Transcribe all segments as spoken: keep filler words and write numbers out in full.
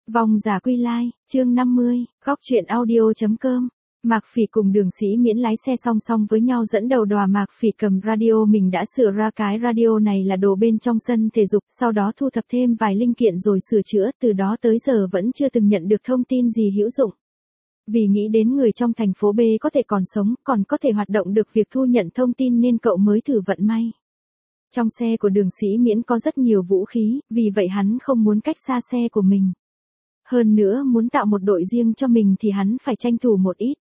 Vong giả quy lai, chương năm mươi, góc truyện audio.com. Mạc Phỉ cùng Đường Sĩ Miễn lái xe song song với nhau dẫn đầu đò. Mạc Phỉ cầm radio, mình đã sửa ra cái radio này là đồ bên trong sân thể dục, sau đó thu thập thêm vài linh kiện rồi sửa chữa, từ đó tới giờ vẫn chưa từng nhận được thông tin gì hữu dụng. Vì nghĩ đến người trong thành phố B có thể còn sống, còn có thể hoạt động được việc thu nhận thông tin nên cậu mới thử vận may. Trong xe của Đường Sĩ Miễn có rất nhiều vũ khí, vì vậy hắn không muốn cách xa xe của mình. Hơn nữa muốn tạo một đội riêng cho mình thì hắn phải tranh thủ một ít.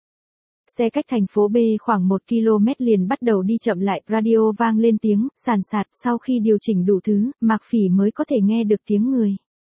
Xe cách thành phố B khoảng một ki lô mét liền bắt đầu đi chậm lại, radio vang lên tiếng sàn sạt, sau khi điều chỉnh đủ thứ, Mạc Phỉ mới có thể nghe được tiếng người.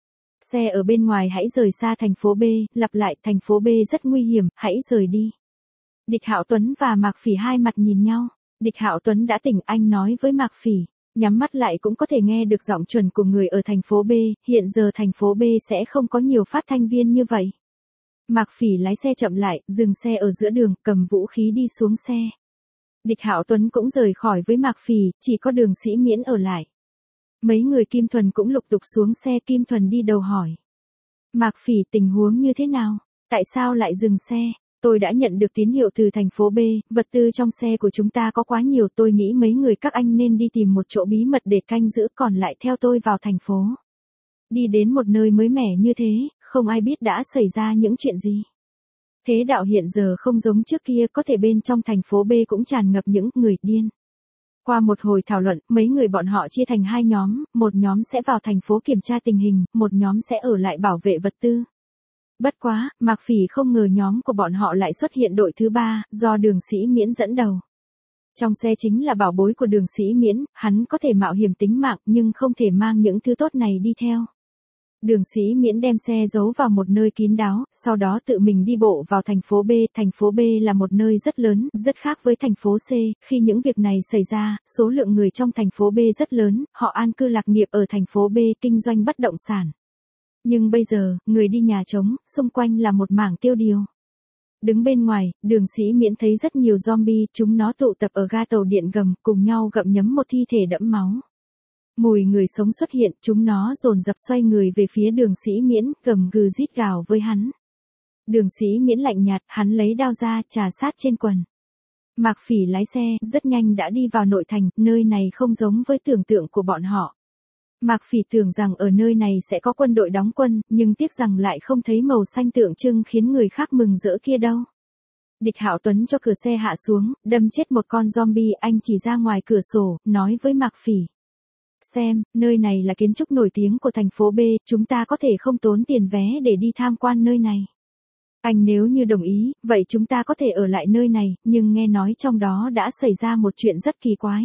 Xe ở bên ngoài, hãy rời xa thành phố B, lặp lại, thành phố B rất nguy hiểm, hãy rời đi. Địch Hạo Tuấn và Mạc Phỉ hai mặt nhìn nhau. Địch Hạo Tuấn đã tỉnh, anh nói với Mạc Phỉ. Nhắm mắt lại cũng có thể nghe được giọng chuẩn của người ở thành phố B, hiện giờ thành phố B sẽ không có nhiều phát thanh viên như vậy. Mạc Phỉ lái xe chậm lại, dừng xe ở giữa đường, cầm vũ khí đi xuống xe. Địch Hạo Tuấn cũng rời khỏi với Mạc Phỉ, chỉ có Đường Sĩ Miễn ở lại. Mấy người Kim Thuần cũng lục tục xuống xe. Kim Thuần đi đầu hỏi. Mạc Phỉ, tình huống như thế nào? Tại sao lại dừng xe? Tôi đã nhận được tín hiệu từ thành phố B, vật tư trong xe của chúng ta có quá nhiều, tôi nghĩ mấy người các anh nên đi tìm một chỗ bí mật để canh giữ, còn lại theo tôi vào thành phố. Đi đến một nơi mới mẻ như thế, không ai biết đã xảy ra những chuyện gì. Thế đạo hiện giờ không giống trước kia, có thể bên trong thành phố B cũng tràn ngập những người điên. Qua một hồi thảo luận, mấy người bọn họ chia thành hai nhóm, một nhóm sẽ vào thành phố kiểm tra tình hình, một nhóm sẽ ở lại bảo vệ vật tư. Bất quá, Mạc Phỉ không ngờ nhóm của bọn họ lại xuất hiện đội thứ ba, do Đường Sĩ Miễn dẫn đầu. Trong xe chính là bảo bối của Đường Sĩ Miễn, hắn có thể mạo hiểm tính mạng nhưng không thể mang những thứ tốt này đi theo. Đường Sĩ Miễn đem xe giấu vào một nơi kín đáo, sau đó tự mình đi bộ vào thành phố B. Thành phố B là một nơi rất lớn, rất khác với thành phố C. Khi những việc này xảy ra, số lượng người trong thành phố B rất lớn, họ an cư lạc nghiệp ở thành phố B, kinh doanh bất động sản. Nhưng bây giờ, người đi nhà trống, xung quanh là một mảng tiêu điều. Đứng bên ngoài, Đường Sĩ Miễn thấy rất nhiều zombie, chúng nó tụ tập ở ga tàu điện ngầm, cùng nhau gặm nhấm một thi thể đẫm máu. Mùi người sống xuất hiện, chúng nó dồn dập xoay người về phía Đường Sĩ Miễn, gầm gừ rít gào với hắn. Đường Sĩ Miễn lạnh nhạt, hắn lấy đao ra, chà sát trên quần. Mạc Phỉ lái xe, rất nhanh đã đi vào nội thành, nơi này không giống với tưởng tượng của bọn họ. Mạc Phỉ tưởng rằng ở nơi này sẽ có quân đội đóng quân, nhưng tiếc rằng lại không thấy màu xanh tượng trưng khiến người khác mừng rỡ kia đâu. Địch Hạo Tuấn cho cửa xe hạ xuống, đâm chết một con zombie, anh chỉ ra ngoài cửa sổ, nói với Mạc Phỉ. Xem, nơi này là kiến trúc nổi tiếng của thành phố B, chúng ta có thể không tốn tiền vé để đi tham quan nơi này. Anh nếu như đồng ý, vậy chúng ta có thể ở lại nơi này, nhưng nghe nói trong đó đã xảy ra một chuyện rất kỳ quái.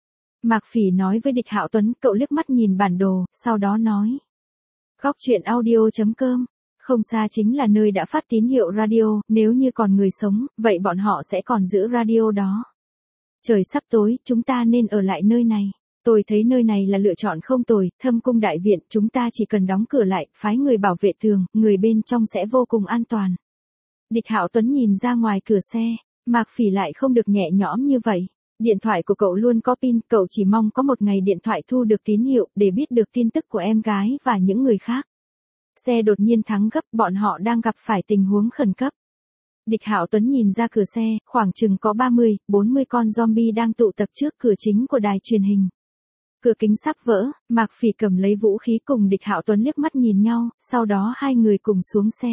Mạc Phỉ nói với Địch Hạo Tuấn, cậu liếc mắt nhìn bản đồ, sau đó nói. Góc truyện audio.com, không xa chính là nơi đã phát tín hiệu radio, nếu như còn người sống, vậy bọn họ sẽ còn giữ radio đó. Trời sắp tối, chúng ta nên ở lại nơi này. Tôi thấy nơi này là lựa chọn không tồi, Thâm Cung đại viện, chúng ta chỉ cần đóng cửa lại, phái người bảo vệ tường, người bên trong sẽ vô cùng an toàn. Địch Hạo Tuấn nhìn ra ngoài cửa xe, Mạc Phỉ lại không được nhẹ nhõm như vậy. Điện thoại của cậu luôn có pin, cậu chỉ mong có một ngày điện thoại thu được tín hiệu để biết được tin tức của em gái và những người khác. Xe đột nhiên thắng gấp, bọn họ đang gặp phải tình huống khẩn cấp. Địch Hạo Tuấn nhìn ra cửa xe, khoảng chừng có ba mươi, bốn mươi con zombie đang tụ tập trước cửa chính của đài truyền hình. Cửa kính sắp vỡ, Mạc Phỉ cầm lấy vũ khí cùng Địch Hạo Tuấn liếc mắt nhìn nhau, sau đó hai người cùng xuống xe.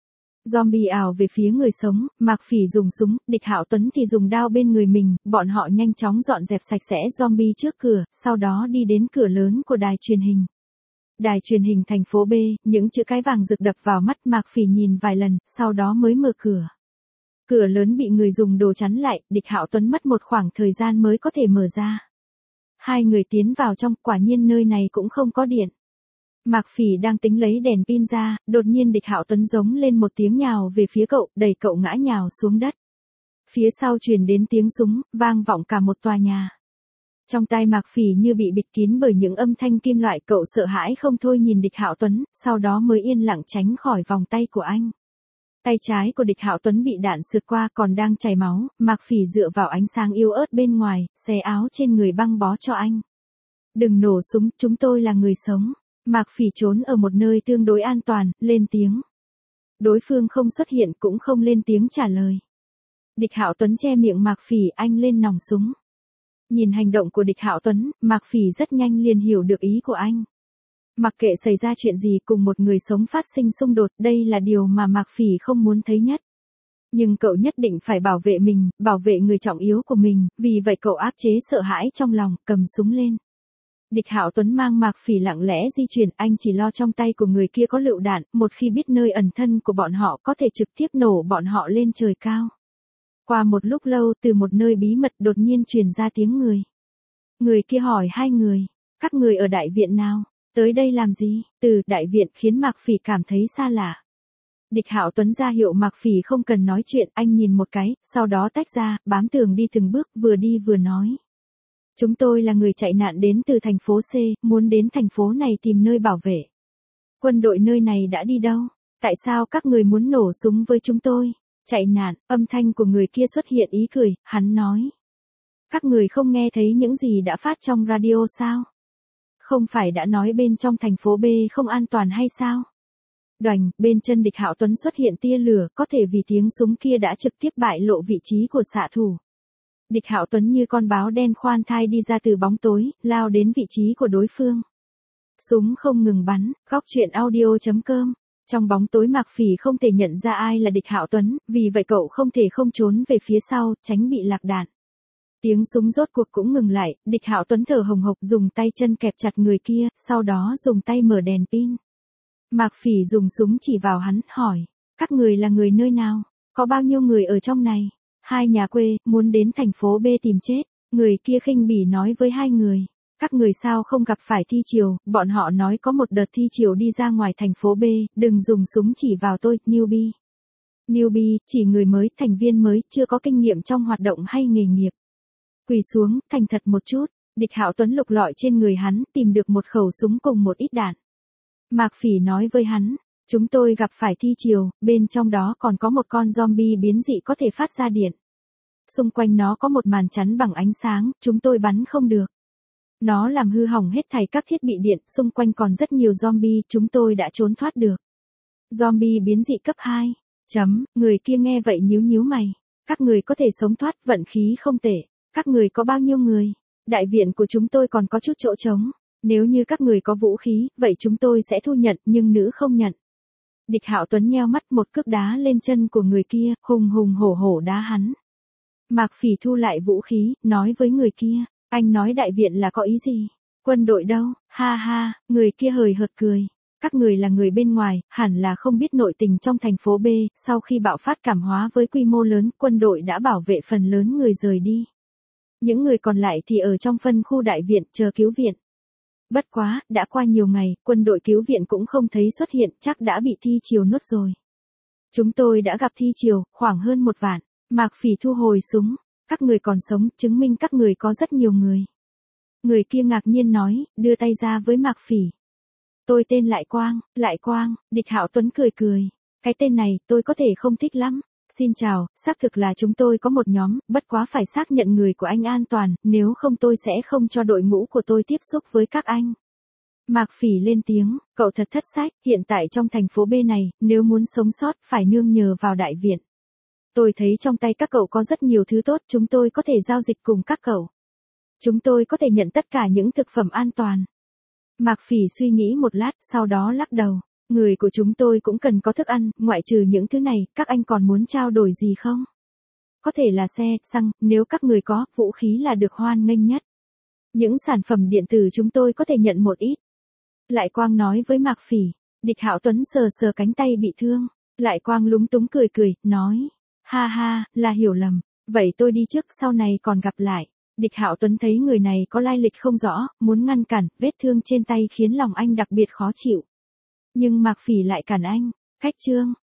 Zombie ảo về phía người sống, Mạc Phỉ dùng súng, Địch Hạo Tuấn thì dùng đao bên người mình, bọn họ nhanh chóng dọn dẹp sạch sẽ zombie trước cửa, sau đó đi đến cửa lớn của đài truyền hình. Đài truyền hình thành phố B, những chữ cái vàng rực đập vào mắt, Mạc Phỉ nhìn vài lần, sau đó mới mở cửa. Cửa lớn bị người dùng đồ chắn lại, Địch Hạo Tuấn mất một khoảng thời gian mới có thể mở ra. Hai người tiến vào trong, quả nhiên nơi này cũng không có điện. Mạc Phỉ đang tính lấy đèn pin ra, đột nhiên Địch Hạo Tuấn giống lên một tiếng nhào về phía cậu, đẩy cậu ngã nhào xuống đất. Phía sau truyền đến tiếng súng, vang vọng cả một tòa nhà. Trong tai Mạc Phỉ như bị bịt kín bởi những âm thanh kim loại, cậu sợ hãi không thôi nhìn Địch Hạo Tuấn, sau đó mới yên lặng tránh khỏi vòng tay của anh. Tay trái của Địch Hạo Tuấn bị đạn sượt qua còn đang chảy máu, Mạc Phỉ dựa vào ánh sáng yếu ớt bên ngoài, xé áo trên người băng bó cho anh. Đừng nổ súng, chúng tôi là người sống. Mạc Phỉ trốn ở một nơi tương đối an toàn, lên tiếng. Đối phương không xuất hiện cũng không lên tiếng trả lời. Địch Hạo Tuấn che miệng Mạc Phỉ, anh lên nòng súng. Nhìn hành động của Địch Hạo Tuấn, Mạc Phỉ rất nhanh liền hiểu được ý của anh. Mặc kệ xảy ra chuyện gì cùng một người sống phát sinh xung đột, đây là điều mà Mạc Phỉ không muốn thấy nhất. Nhưng cậu nhất định phải bảo vệ mình, bảo vệ người trọng yếu của mình, vì vậy cậu áp chế sợ hãi trong lòng, cầm súng lên. Địch Hạo Tuấn mang Mạc Phỉ lặng lẽ di chuyển, anh chỉ lo trong tay của người kia có lựu đạn, một khi biết nơi ẩn thân của bọn họ có thể trực tiếp nổ bọn họ lên trời cao. Qua một lúc lâu, từ một nơi bí mật đột nhiên truyền ra tiếng người. Người kia hỏi hai người, các người ở đại viện nào, tới đây làm gì? Từ đại viện khiến Mạc Phỉ cảm thấy xa lạ. Địch Hạo Tuấn ra hiệu Mạc Phỉ không cần nói chuyện, anh nhìn một cái, sau đó tách ra, bám tường đi từng bước, vừa đi vừa nói. Chúng tôi là người chạy nạn đến từ thành phố C, muốn đến thành phố này tìm nơi bảo vệ. Quân đội nơi này đã đi đâu? Tại sao các người muốn nổ súng với chúng tôi? Chạy nạn, âm thanh của người kia xuất hiện ý cười, hắn nói. Các người không nghe thấy những gì đã phát trong radio sao? Không phải đã nói bên trong thành phố B không an toàn hay sao? Đoành, bên chân Địch Hạo Tuấn xuất hiện tia lửa, có thể vì tiếng súng kia đã trực tiếp bại lộ vị trí của xạ thủ. Địch Hạo Tuấn như con báo đen khoan thai đi ra từ bóng tối, lao đến vị trí của đối phương. Súng không ngừng bắn, góc truyện audio chấm com. Trong bóng tối Mạc Phỉ không thể nhận ra ai là Địch Hạo Tuấn, vì vậy cậu không thể không trốn về phía sau, tránh bị lạc đạn. Tiếng súng rốt cuộc cũng ngừng lại, Địch Hạo Tuấn thở hồng hộc dùng tay chân kẹp chặt người kia, sau đó dùng tay mở đèn pin. Mạc Phỉ dùng súng chỉ vào hắn, hỏi, các người là người nơi nào, có bao nhiêu người ở trong này? Hai nhà quê, muốn đến thành phố B tìm chết. Người kia khinh bỉ nói với hai người, các người sao không gặp phải thi triều, bọn họ nói có một đợt thi triều đi ra ngoài thành phố B, đừng dùng súng chỉ vào tôi, newbie. Newbie, chỉ người mới, thành viên mới, chưa có kinh nghiệm trong hoạt động hay nghề nghiệp. Quỳ xuống, thành thật một chút. Địch Hạo Tuấn lục lọi trên người hắn, tìm được một khẩu súng cùng một ít đạn. Mạc Phỉ nói với hắn, chúng tôi gặp phải thi triều, bên trong đó còn có một con zombie biến dị có thể phát ra điện. Xung quanh nó có một màn chắn bằng ánh sáng, chúng tôi bắn không được. Nó làm hư hỏng hết thảy các thiết bị điện, xung quanh còn rất nhiều zombie, chúng tôi đã trốn thoát được. Zombie biến dị cấp hai. Chấm, người kia nghe vậy nhíu nhíu mày. Các người có thể sống thoát, vận khí không tệ. Các người có bao nhiêu người? Đại viện của chúng tôi còn có chút chỗ trống. Nếu như các người có vũ khí, vậy chúng tôi sẽ thu nhận, nhưng nữ không nhận. Địch Hạo Tuấn nheo mắt, một cước đá lên chân của người kia, hùng hùng hổ hổ đá hắn. Mạc Phỉ thu lại vũ khí, nói với người kia, anh nói đại viện là có ý gì? Quân đội đâu? Ha ha, người kia hời hợt cười. Các người là người bên ngoài, hẳn là không biết nội tình trong thành phố B, sau khi bạo phát cảm hóa với quy mô lớn, quân đội đã bảo vệ phần lớn người rời đi. Những người còn lại thì ở trong phân khu đại viện chờ cứu viện. Bất quá, đã qua nhiều ngày, quân đội cứu viện cũng không thấy xuất hiện, chắc đã bị thi triều nuốt rồi. Chúng tôi đã gặp thi triều, khoảng hơn một vạn. Mạc Phỉ thu hồi súng. Các người còn sống, chứng minh các người có rất nhiều người. Người kia ngạc nhiên nói, đưa tay ra với Mạc Phỉ. Tôi tên Lại Quang, Lại Quang. Địch Hạo Tuấn cười cười. Cái tên này, tôi có thể không thích lắm. Xin chào, xác thực là chúng tôi có một nhóm, bất quá phải xác nhận người của anh an toàn, nếu không tôi sẽ không cho đội ngũ của tôi tiếp xúc với các anh. Mạc Phỉ lên tiếng, cậu thật thất sách, hiện tại trong thành phố B này, nếu muốn sống sót, phải nương nhờ vào đại viện. Tôi thấy trong tay các cậu có rất nhiều thứ tốt, chúng tôi có thể giao dịch cùng các cậu. Chúng tôi có thể nhận tất cả những thực phẩm an toàn. Mạc Phỉ suy nghĩ một lát, sau đó lắc đầu. Người của chúng tôi cũng cần có thức ăn, ngoại trừ những thứ này, các anh còn muốn trao đổi gì không? Có thể là xe, xăng, nếu các người có, vũ khí là được hoan nghênh nhất. Những sản phẩm điện tử chúng tôi có thể nhận một ít. Lại Quang nói với Mạc Phỉ. Địch Hạo Tuấn sờ sờ cánh tay bị thương. Lại Quang lúng túng cười cười, nói. Ha ha, là hiểu lầm. Vậy tôi đi trước, sau này còn gặp lại. Địch Hạo Tuấn thấy người này có lai lịch không rõ, muốn ngăn cản, vết thương trên tay khiến lòng anh đặc biệt khó chịu. Nhưng Mạc Phỉ lại cản anh. Cách chương.